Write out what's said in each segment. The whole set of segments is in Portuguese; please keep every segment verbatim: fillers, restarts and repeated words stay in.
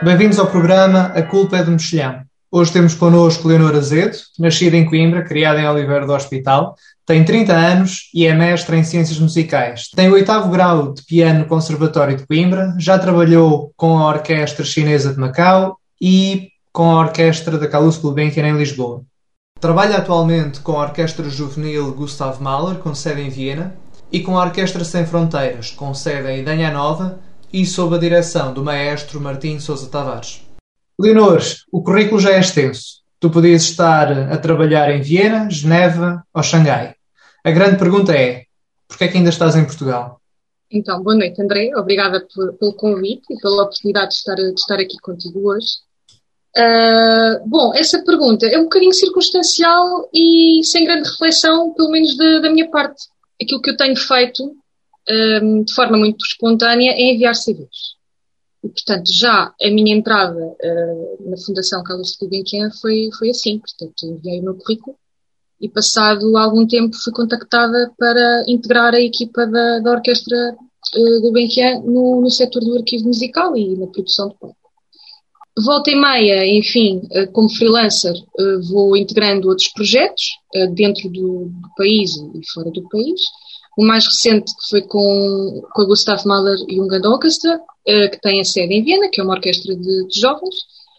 Bem-vindos ao programa A Culpa é do Mexilhão. Hoje temos connosco Leonor Azedo, nascida em Coimbra, criada em Oliveira do Hospital, tem trinta anos e é mestra em Ciências Musicais. Tem o oitavo grau de piano no Conservatório de Coimbra, já trabalhou com a Orquestra Chinesa de Macau e com a Orquestra da Carlos Gulbenkian em Lisboa. Trabalha atualmente com a Orquestra Juvenil Gustav Mahler, com sede em Viena, e com a Orquestra Sem Fronteiras, com sede em Idanha Nova, e sob a direção do maestro Martim Sousa Tavares. Leonor, o currículo já é extenso. Tu podias estar a trabalhar em Viena, Geneva ou Xangai. A grande pergunta é, porquê é que ainda estás em Portugal? Então, boa noite, André. Obrigada por, pelo convite e pela oportunidade de estar, de estar aqui contigo hoje. Uh, bom, essa pergunta é um bocadinho circunstancial e sem grande reflexão, pelo menos da, da minha parte. Aquilo que eu tenho feito Um, de forma muito espontânea, é enviar C Vs. E, portanto, já a minha entrada uh, na Fundação Carlos Gulbenkian foi, foi assim. Portanto, enviei o meu currículo e, passado algum tempo, fui contactada para integrar a equipa da, da Orquestra uh, Gulbenkian no, no setor do arquivo musical e na produção de palco. Volta e meia, enfim, uh, como freelancer, uh, vou integrando outros projetos uh, dentro do, do país e fora do país. O mais recente que foi com, com a Gustav Mahler Jugend Orchestra, uh, que tem a sede em Viena, que é uma orquestra de, de jovens,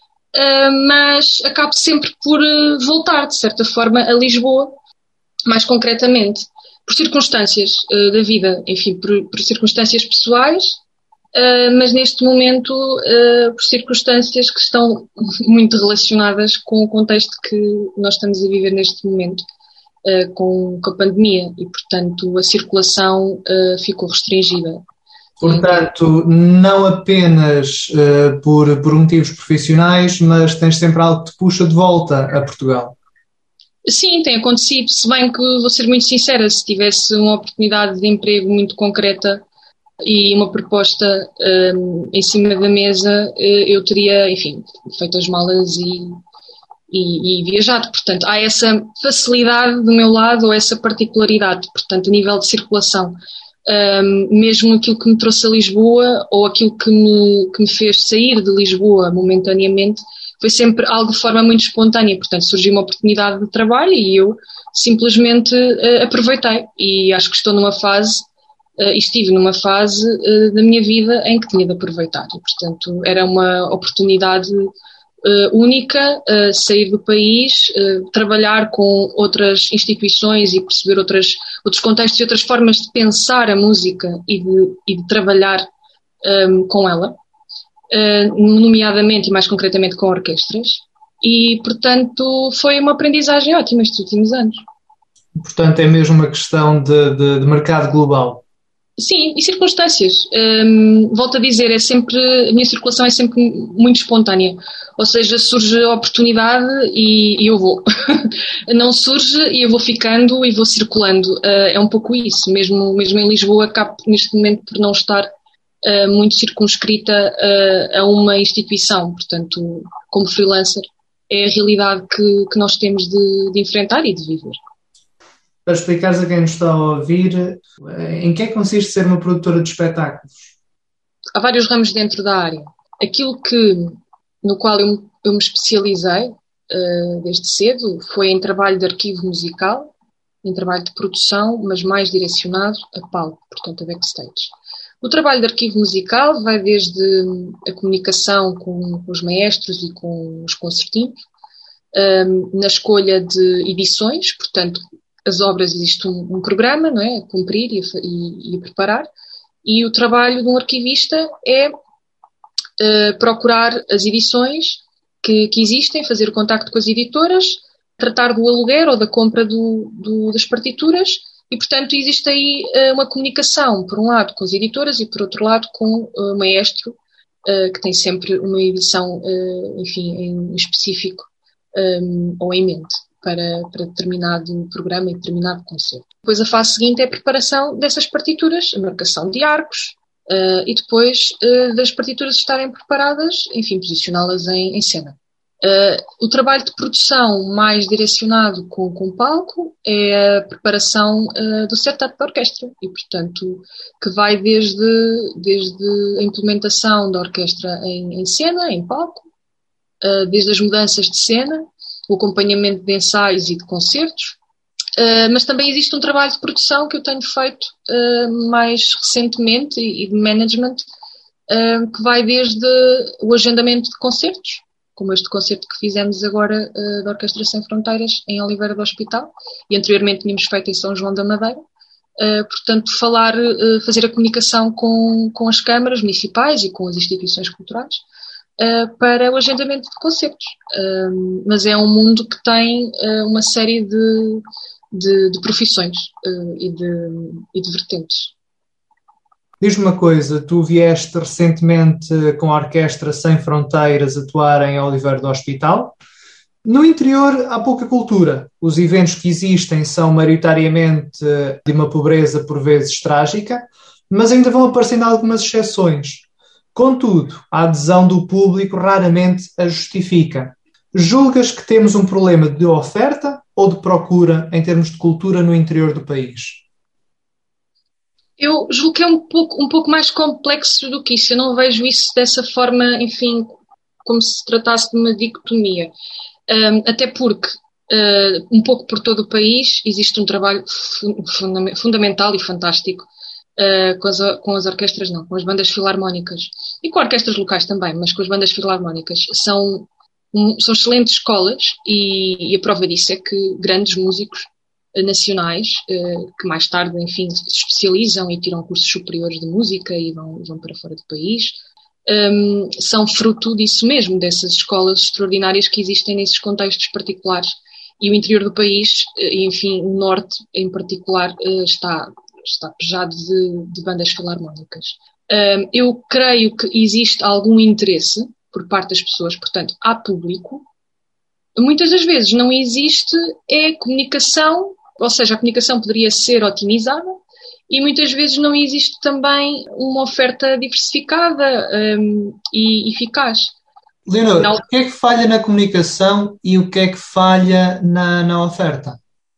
uh, mas acabo sempre por uh, voltar, de certa forma, a Lisboa, mais concretamente, por circunstâncias uh, da vida, enfim, por, por circunstâncias pessoais, uh, mas neste momento uh, por circunstâncias que estão muito relacionadas com o contexto que nós estamos a viver neste momento. Uh, com, com a pandemia e, portanto, a circulação uh, ficou restringida. Portanto, não apenas uh, por, por motivos profissionais, mas tens sempre algo que te puxa de volta a Portugal. Sim, tem acontecido, se bem que, vou ser muito sincera, se tivesse uma oportunidade de emprego muito concreta e uma proposta um, em cima da mesa, eu teria, enfim, feito as malas e E, e viajado, portanto, há essa facilidade do meu lado, ou essa particularidade, portanto, a nível de circulação. Um, mesmo aquilo que me trouxe a Lisboa, ou aquilo que me, que me fez sair de Lisboa momentaneamente, foi sempre algo de forma muito espontânea, portanto, surgiu uma oportunidade de trabalho e eu simplesmente uh, aproveitei, e acho que estou numa fase, uh, estive numa fase uh, da minha vida em que tinha de aproveitar, e, portanto, era uma oportunidade Uh, única, uh, sair do país, uh, trabalhar com outras instituições e perceber outras, outros contextos e outras formas de pensar a música e de, e de trabalhar um, com ela, uh, nomeadamente e mais concretamente com orquestras, e, portanto, foi uma aprendizagem ótima estes últimos anos. Portanto, é mesmo uma questão de, de, de mercado global. Sim, e circunstâncias. Um, volto a dizer, é sempre, a minha circulação é sempre muito espontânea. Ou seja, surge a oportunidade e, e eu vou. Não surge e eu vou ficando e vou circulando. Uh, é um pouco isso. Mesmo, mesmo em Lisboa, acabo neste momento por não estar uh, muito circunscrita uh, a uma instituição. Portanto, como freelancer, é a realidade que, que nós temos de, de enfrentar e de viver. Para explicares a quem nos está a ouvir, em que é que consiste ser uma produtora de espetáculos? Há vários ramos dentro da área. Aquilo que, no qual eu, eu me especializei uh, desde cedo foi em trabalho de arquivo musical, em trabalho de produção, mas mais direcionado a palco, portanto a backstage. O trabalho de arquivo musical vai desde a comunicação com, com os maestros e com os concertinos, um, na escolha de edições, portanto as obras, existe um, um programa, não é? A cumprir e a, e, e a preparar, e o trabalho de um arquivista é uh, procurar as edições que, que existem, fazer o contacto com as editoras, tratar do aluguer ou da compra do, do, das partituras, e, portanto, existe aí uh, uma comunicação, por um lado, com as editoras e, por outro lado, com uh, o maestro, uh, que tem sempre uma edição, uh, enfim, em específico um, ou em mente. Para, para determinado programa e determinado concerto. Depois a fase seguinte é a preparação dessas partituras, a marcação de arcos uh, e depois uh, das partituras estarem preparadas, enfim, posicioná-las em, em cena. Uh, o trabalho de produção mais direcionado com, com o palco é a preparação uh, do setup da orquestra e, portanto, que vai desde, desde a implementação da orquestra em, em cena, em palco, uh, desde as mudanças de cena, o acompanhamento de ensaios e de concertos, uh, mas também existe um trabalho de produção que eu tenho feito uh, mais recentemente e, e de management, uh, que vai desde o agendamento de concertos, como este concerto que fizemos agora uh, da Orquestra Sem Fronteiras em Oliveira do Hospital, e anteriormente tínhamos feito em São João da Madeira. Uh, portanto, falar, uh, fazer a comunicação com, com as câmaras municipais e com as instituições culturais uh, para o agendamento de concertos. Uh, mas é um mundo que tem uh, uma série de, de, de profissões uh, e, de, e de vertentes. Diz-me uma coisa, tu vieste recentemente com a Orquestra Sem Fronteiras atuar em Oliveira do Hospital. No interior há pouca cultura. Os eventos que existem são maioritariamente de uma pobreza por vezes trágica, mas ainda vão aparecendo algumas exceções. Contudo, a adesão do público raramente a justifica. Julgas que temos um problema de oferta ou de procura em termos de cultura no interior do país? Eu julgo que é um pouco, um pouco mais complexo do que isso. Eu não vejo isso dessa forma, enfim, como se se tratasse de uma dicotomia. Um, até porque, uh, um pouco por todo o país, existe um trabalho funda- fundamental e fantástico uh, com, as, com as orquestras, não, com as bandas filarmónicas. E com orquestras locais também, mas com as bandas filarmónicas. São, um, são excelentes escolas e, e a prova disso é que grandes músicos nacionais, que mais tarde, enfim, se especializam e tiram cursos superiores de música e vão, vão para fora do país, um, são fruto disso mesmo, dessas escolas extraordinárias que existem nesses contextos particulares. E o interior do país, e enfim, o norte em particular, está, está pejado de, de bandas filarmónicas. Um, eu creio que existe algum interesse por parte das pessoas, portanto, há público. Muitas das vezes não existe é comunicação, ou seja, a comunicação poderia ser otimizada e muitas vezes não existe também uma oferta diversificada um, e eficaz. Leonor, não. O que é que falha na comunicação e o que é que falha na, na oferta?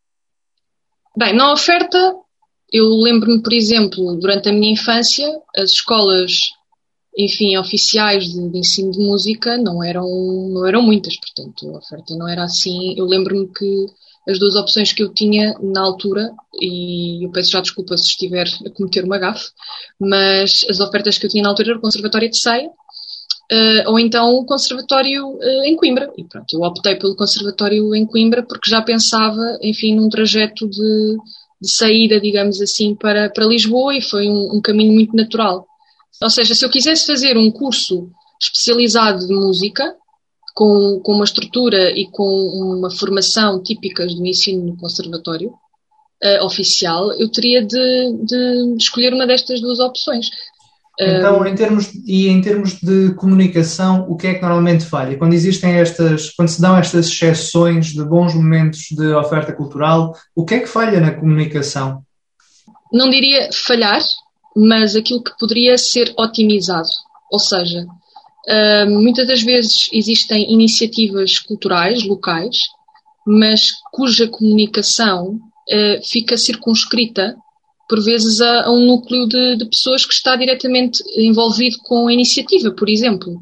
Bem, na oferta, eu lembro-me, por exemplo, durante a minha infância, as escolas, enfim, oficiais de, de ensino de música não eram, não eram muitas, portanto, a oferta não era assim. Eu lembro-me que as duas opções que eu tinha na altura, e eu peço já desculpa se estiver a cometer uma gafe, mas as ofertas que eu tinha na altura era o Conservatório de Ceia, uh, ou então o Conservatório uh, em Coimbra. E pronto, eu optei pelo Conservatório em Coimbra porque já pensava, enfim, num trajeto de, de saída, digamos assim, para, para Lisboa, e foi um, um caminho muito natural. Ou seja, se eu quisesse fazer um curso especializado de música, com, com uma estrutura e com uma formação típicas do ensino no conservatório uh, oficial, eu teria de, de escolher uma destas duas opções. Então, Um, em termos, e em termos de comunicação, o que é que normalmente falha? Quando existem estas, quando se dão estas exceções de bons momentos de oferta cultural, o que é que falha na comunicação? Não diria falhar, mas aquilo que poderia ser otimizado. Ou seja, uh, muitas das vezes existem iniciativas culturais locais, mas cuja comunicação uh, fica circunscrita, por vezes, a, a um núcleo de, de pessoas que está diretamente envolvido com a iniciativa, por exemplo.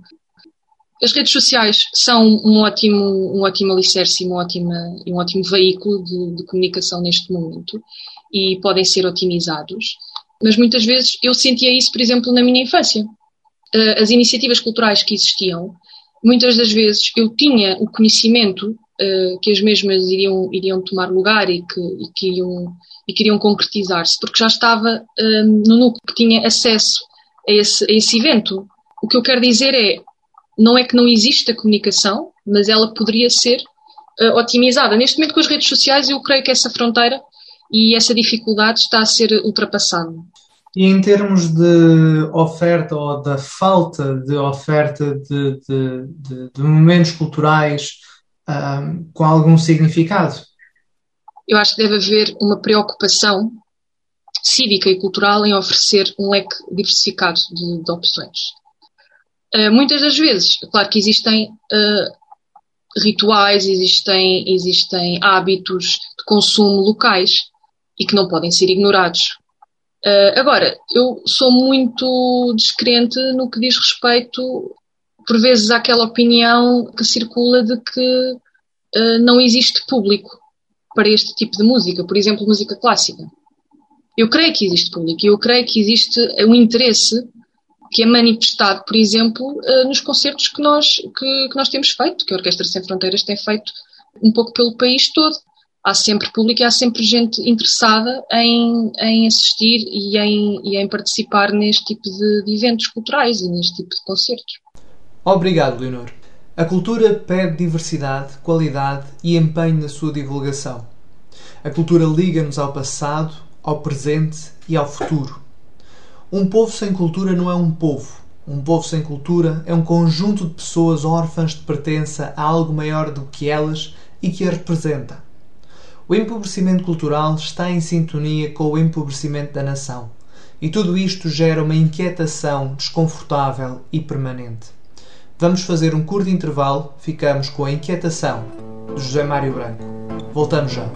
As redes sociais são um ótimo, um ótimo alicerce e um ótimo, um ótimo veículo de, de comunicação neste momento e podem ser otimizados. Mas muitas vezes eu sentia isso, por exemplo, na minha infância. As iniciativas culturais que existiam, muitas das vezes eu tinha o conhecimento uh, que as mesmas iriam, iriam tomar lugar e que, e que, iriam, e que iriam concretizar-se, porque já estava um, no núcleo que tinha acesso a esse, a esse evento. O que eu quero dizer é, não é que não existe a comunicação, mas ela poderia ser uh, otimizada. Neste momento, com as redes sociais, eu creio que essa fronteira e essa dificuldade está a ser ultrapassada. E em termos de oferta ou da falta de oferta de, de, de, de momentos culturais um, com algum significado? Eu acho que deve haver uma preocupação cívica e cultural em oferecer um leque diversificado de, de opções. Uh, muitas das vezes, claro que existem uh, rituais, existem, existem hábitos de consumo locais e que não podem ser ignorados. Uh, agora, eu sou muito descrente no que diz respeito, por vezes, àquela opinião que circula de que uh, não existe público para este tipo de música, por exemplo, música clássica. Eu creio que existe público e eu creio que existe um interesse que é manifestado, por exemplo, uh, nos concertos que nós, que, que nós temos feito, que a Orquestra Sem Fronteiras tem feito um pouco pelo país todo. Há sempre público e há sempre gente interessada em, em assistir e em, e em participar neste tipo de, de eventos culturais e neste tipo de concertos. Obrigado, Leonor. A cultura pede diversidade, qualidade e empenho na sua divulgação. A cultura liga-nos ao passado, ao presente e ao futuro. Um povo sem cultura não é um povo. Um povo sem cultura é um conjunto de pessoas órfãs de pertença a algo maior do que elas e que a representa. O empobrecimento cultural está em sintonia com o empobrecimento da nação, e tudo isto gera uma inquietação desconfortável e permanente. Vamos fazer um curto intervalo, ficamos com a Inquietação, de José Mário Branco. Voltamos já.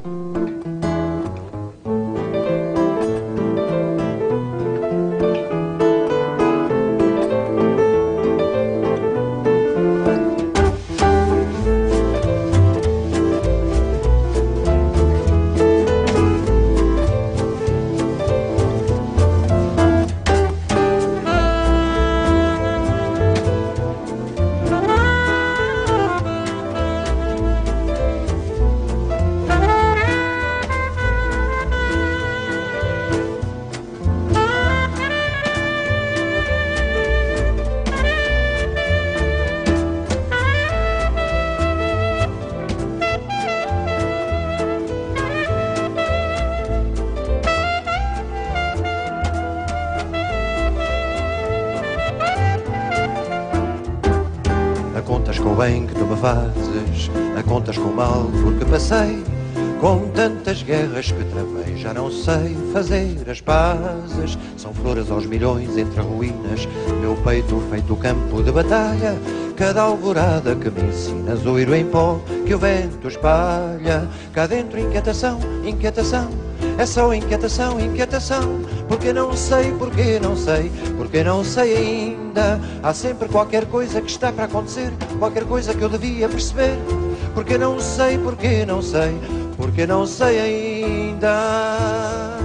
Contas com o bem que tu me fazes, a contas com o mal porque passei, com tantas guerras que travei, já não sei fazer as pazes. São flores aos milhões entre ruínas, meu peito feito campo de batalha. Cada alvorada que me ensina, zoiro em pó que o vento espalha. Cá dentro inquietação, inquietação, é só inquietação, inquietação. Porque não sei, porque não sei, porque não sei ainda. Há sempre qualquer coisa que está para acontecer, qualquer coisa que eu devia perceber. Porque não sei, porque não sei, porque não sei ainda.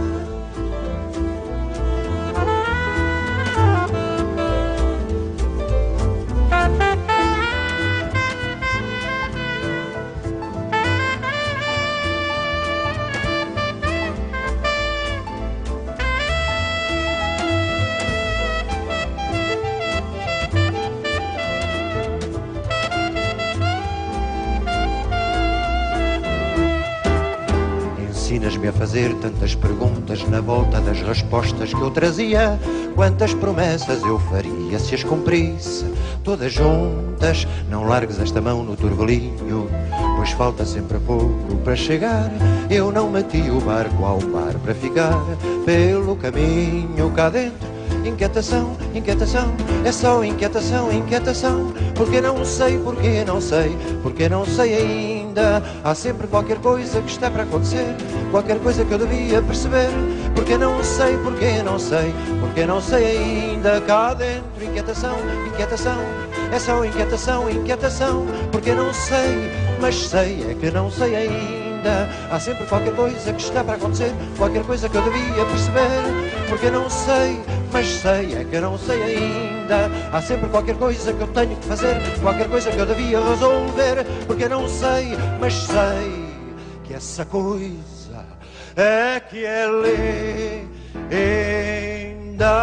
Ensinas-me a fazer tantas perguntas na volta das respostas que eu trazia. Quantas promessas eu faria se as cumprisse todas juntas. Não largues esta mão no turvelinho, pois falta sempre pouco para chegar. Eu não meti o barco ao mar para ficar pelo caminho cá dentro. Inquietação, inquietação, é só inquietação, inquietação. Porque não sei, porque não sei, porque não sei ainda. Há sempre qualquer coisa que está para acontecer, qualquer coisa que eu devia perceber. Porque não sei, porque não sei, porque não sei ainda. Cá dentro, inquietação, inquietação, é só inquietação, inquietação. Porque não sei, mas sei é que não sei ainda. Há sempre qualquer coisa que está para acontecer, qualquer coisa que eu devia perceber. Porque não sei, mas sei é que não sei ainda. Há sempre qualquer coisa que eu tenho que fazer, qualquer coisa que eu devia resolver. Porque não sei, mas sei que essa coisa é que é linda.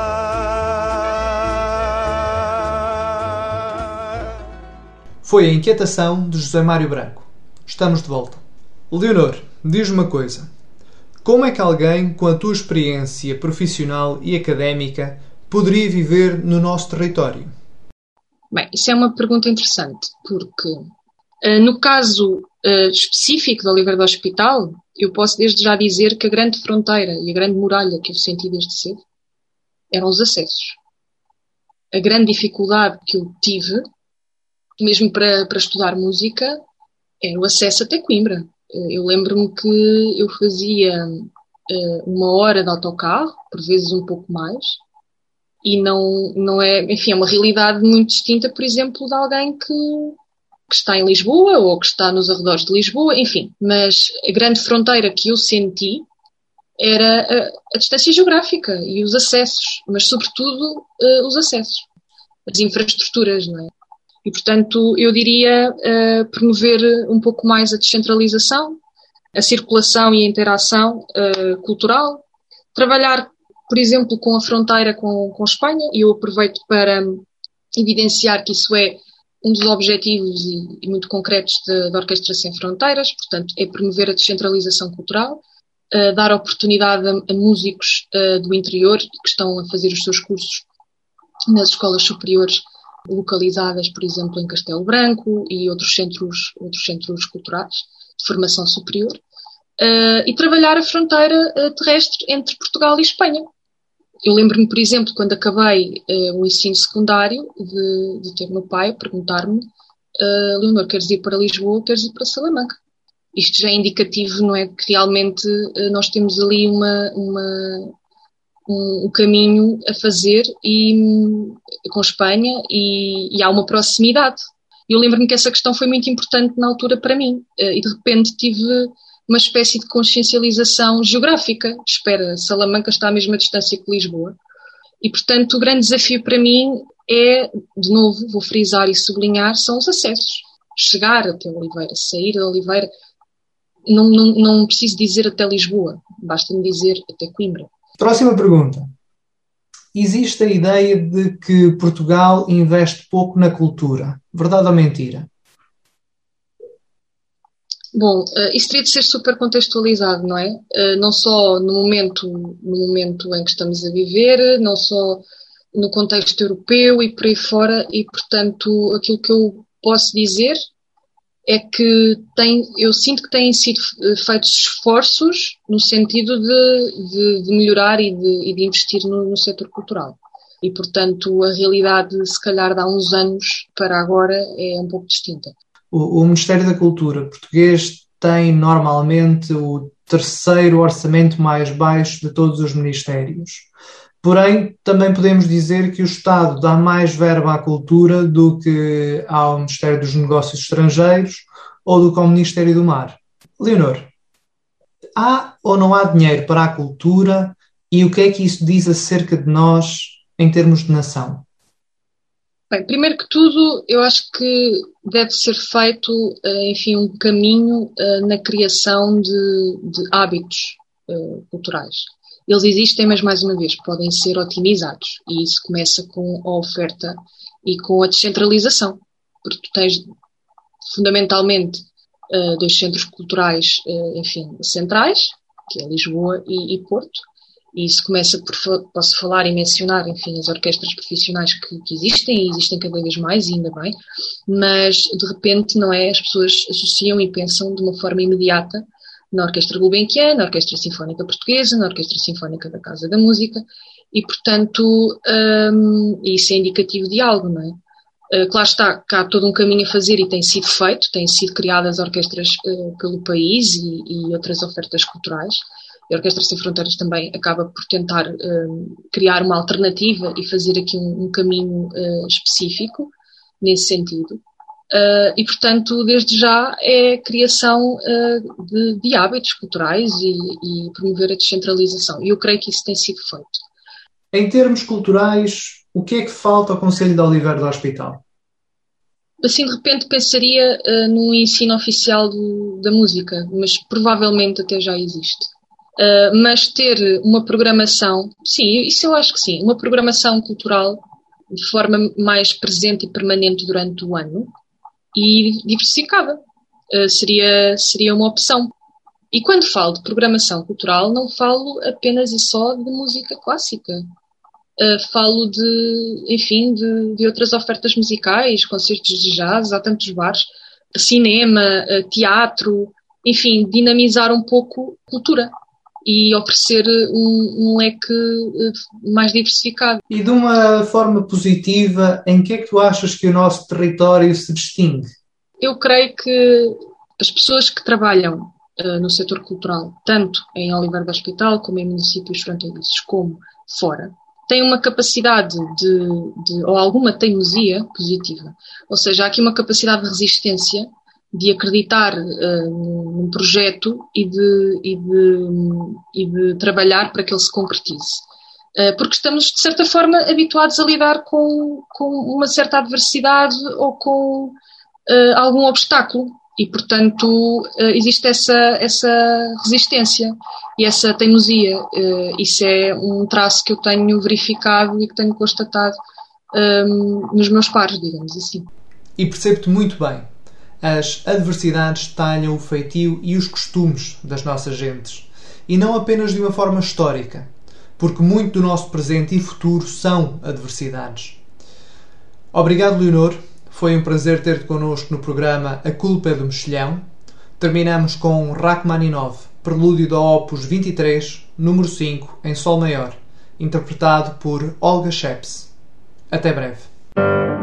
Foi a Inquietação de José Mário Branco. Estamos de volta. Leonor, diz-me uma coisa. Como é que alguém com a tua experiência profissional e académica poderia viver no nosso território? Bem, isso é uma pergunta interessante, porque uh, no caso uh, específico da Oliveira do Hospital, eu posso desde já dizer que a grande fronteira e a grande muralha que eu senti desde cedo eram os acessos. A grande dificuldade que eu tive mesmo para, para estudar música, era o acesso até Coimbra. Eu lembro-me que eu fazia uh, uma hora de autocarro, por vezes um pouco mais, e não, não é, enfim, é uma realidade muito distinta, por exemplo, de alguém que, que está em Lisboa ou que está nos arredores de Lisboa, enfim. Mas a grande fronteira que eu senti era a, a distância geográfica e os acessos, mas sobretudo uh, os acessos, as infraestruturas, não é? E, portanto, eu diria uh, promover um pouco mais a descentralização, a circulação e a interação uh, cultural, trabalhar, por exemplo, com a fronteira com, com Espanha, e eu aproveito para evidenciar que isso é um dos objetivos e, e muito concretos da, da Orquestra Sem Fronteiras, portanto, é promover a descentralização cultural, uh, dar oportunidade a, a músicos uh, do interior que estão a fazer os seus cursos nas escolas superiores localizadas, por exemplo, em Castelo Branco e outros centros, outros centros culturais de formação superior, uh, e trabalhar a fronteira uh, terrestre entre Portugal e Espanha. Eu lembro-me, por exemplo, quando acabei uh, o ensino secundário, de, de ter meu pai a perguntar-me: uh, Leonor, queres ir para Lisboa ou queres ir para Salamanca? Isto já é indicativo, não é? Que realmente uh, nós temos ali uma... uma um, um caminho a fazer e, com Espanha e, e há uma proximidade. Eu lembro-me que essa questão foi muito importante na altura para mim e de repente tive uma espécie de consciencialização geográfica. Espera, Salamanca está à mesma distância que Lisboa e, portanto, o grande desafio para mim é, de novo, vou frisar e sublinhar, são os acessos. Chegar até Oliveira, sair de Oliveira, não, não, não preciso dizer até Lisboa, basta-me dizer até Coimbra. Próxima pergunta. Existe a ideia de que Portugal investe pouco na cultura. Verdade ou mentira? Bom, isso teria de ser super contextualizado, não é? Não só no momento, no momento em que estamos a viver, não só no contexto europeu e por aí fora, e portanto aquilo que eu posso dizer é que tem, eu sinto que têm sido feitos esforços no sentido de, de, de melhorar e de, e de investir no, no setor cultural. E, portanto, a realidade, se calhar, de há uns anos para agora é um pouco distinta. O, o Ministério da Cultura português tem, normalmente, o terceiro orçamento mais baixo de todos os ministérios. Porém, também podemos dizer que o Estado dá mais verba à cultura do que ao Ministério dos Negócios Estrangeiros ou do que ao Ministério do Mar. Leonor, há ou não há dinheiro para a cultura e o que é que isso diz acerca de nós em termos de nação? Bem, primeiro que tudo, eu acho que deve ser feito, enfim, um caminho na criação de, de hábitos culturais. Eles existem, mas, mais uma vez, podem ser otimizados. E isso começa com a oferta e com a descentralização. Porque tu tens, fundamentalmente, uh, dois centros culturais, uh, enfim, centrais, que é Lisboa e, e Porto. E isso começa por, posso falar e mencionar, enfim, as orquestras profissionais que, que existem, e existem cada vez mais, e ainda bem. Mas, de repente, não é? As pessoas associam e pensam de uma forma imediata na Orquestra Gulbenkian, na Orquestra Sinfónica Portuguesa, na Orquestra Sinfónica da Casa da Música, e, portanto, um, isso é indicativo de algo, não é? Uh, claro está, que há todo um caminho a fazer e tem sido feito, têm sido criadas orquestras uh, pelo país e, e outras ofertas culturais. A Orquestra Sem Fronteiras também acaba por tentar um, criar uma alternativa e fazer aqui um, um caminho uh, específico nesse sentido. Uh, e, portanto, desde já é a criação uh, de, de hábitos culturais e, e promover a descentralização. E eu creio que isso tem sido feito. Em termos culturais, o que é que falta ao Concelho de Oliveira do Hospital? Assim, de repente, pensaria uh, no ensino oficial do, da música, mas provavelmente até já existe. Uh, mas ter uma programação, sim, isso eu acho que sim, uma programação cultural de forma mais presente e permanente durante o ano, e diversificada, uh, seria, seria uma opção. E quando falo de programação cultural, não falo apenas e só de música clássica. Uh, falo de, enfim, de, de outras ofertas musicais, concertos de jazz, há tantos bares, cinema, uh, teatro, enfim, dinamizar um pouco a cultura. e oferecer um, um leque mais diversificado. E de uma forma positiva, em que é que tu achas que o nosso território se distingue? Eu creio que as pessoas que trabalham uh, no setor cultural, tanto em Oliveira do Hospital, como em municípios fronteiriços, como fora, têm uma capacidade de, de, ou alguma teimosia positiva. Ou seja, há aqui uma capacidade de resistência, de acreditar uh, num projeto e de, e, de, e de trabalhar para que ele se concretize. Uh, porque estamos, de certa forma, habituados a lidar com, com uma certa adversidade ou com uh, algum obstáculo. E, portanto, uh, existe essa, essa resistência e essa teimosia. Uh, isso é um traço que eu tenho verificado e que tenho constatado um, nos meus pares, digamos assim. E percebo-te muito bem. As adversidades talham o feitio e os costumes das nossas gentes. E não apenas de uma forma histórica, porque muito do nosso presente e futuro são adversidades. Obrigado, Leonor. Foi um prazer ter-te connosco no programa A Culpa é do Mexilhão. Terminamos com Rachmaninov, prelúdio da Opus vinte e três, número cinco, em Sol maior, interpretado por Olga Sheps. Até breve.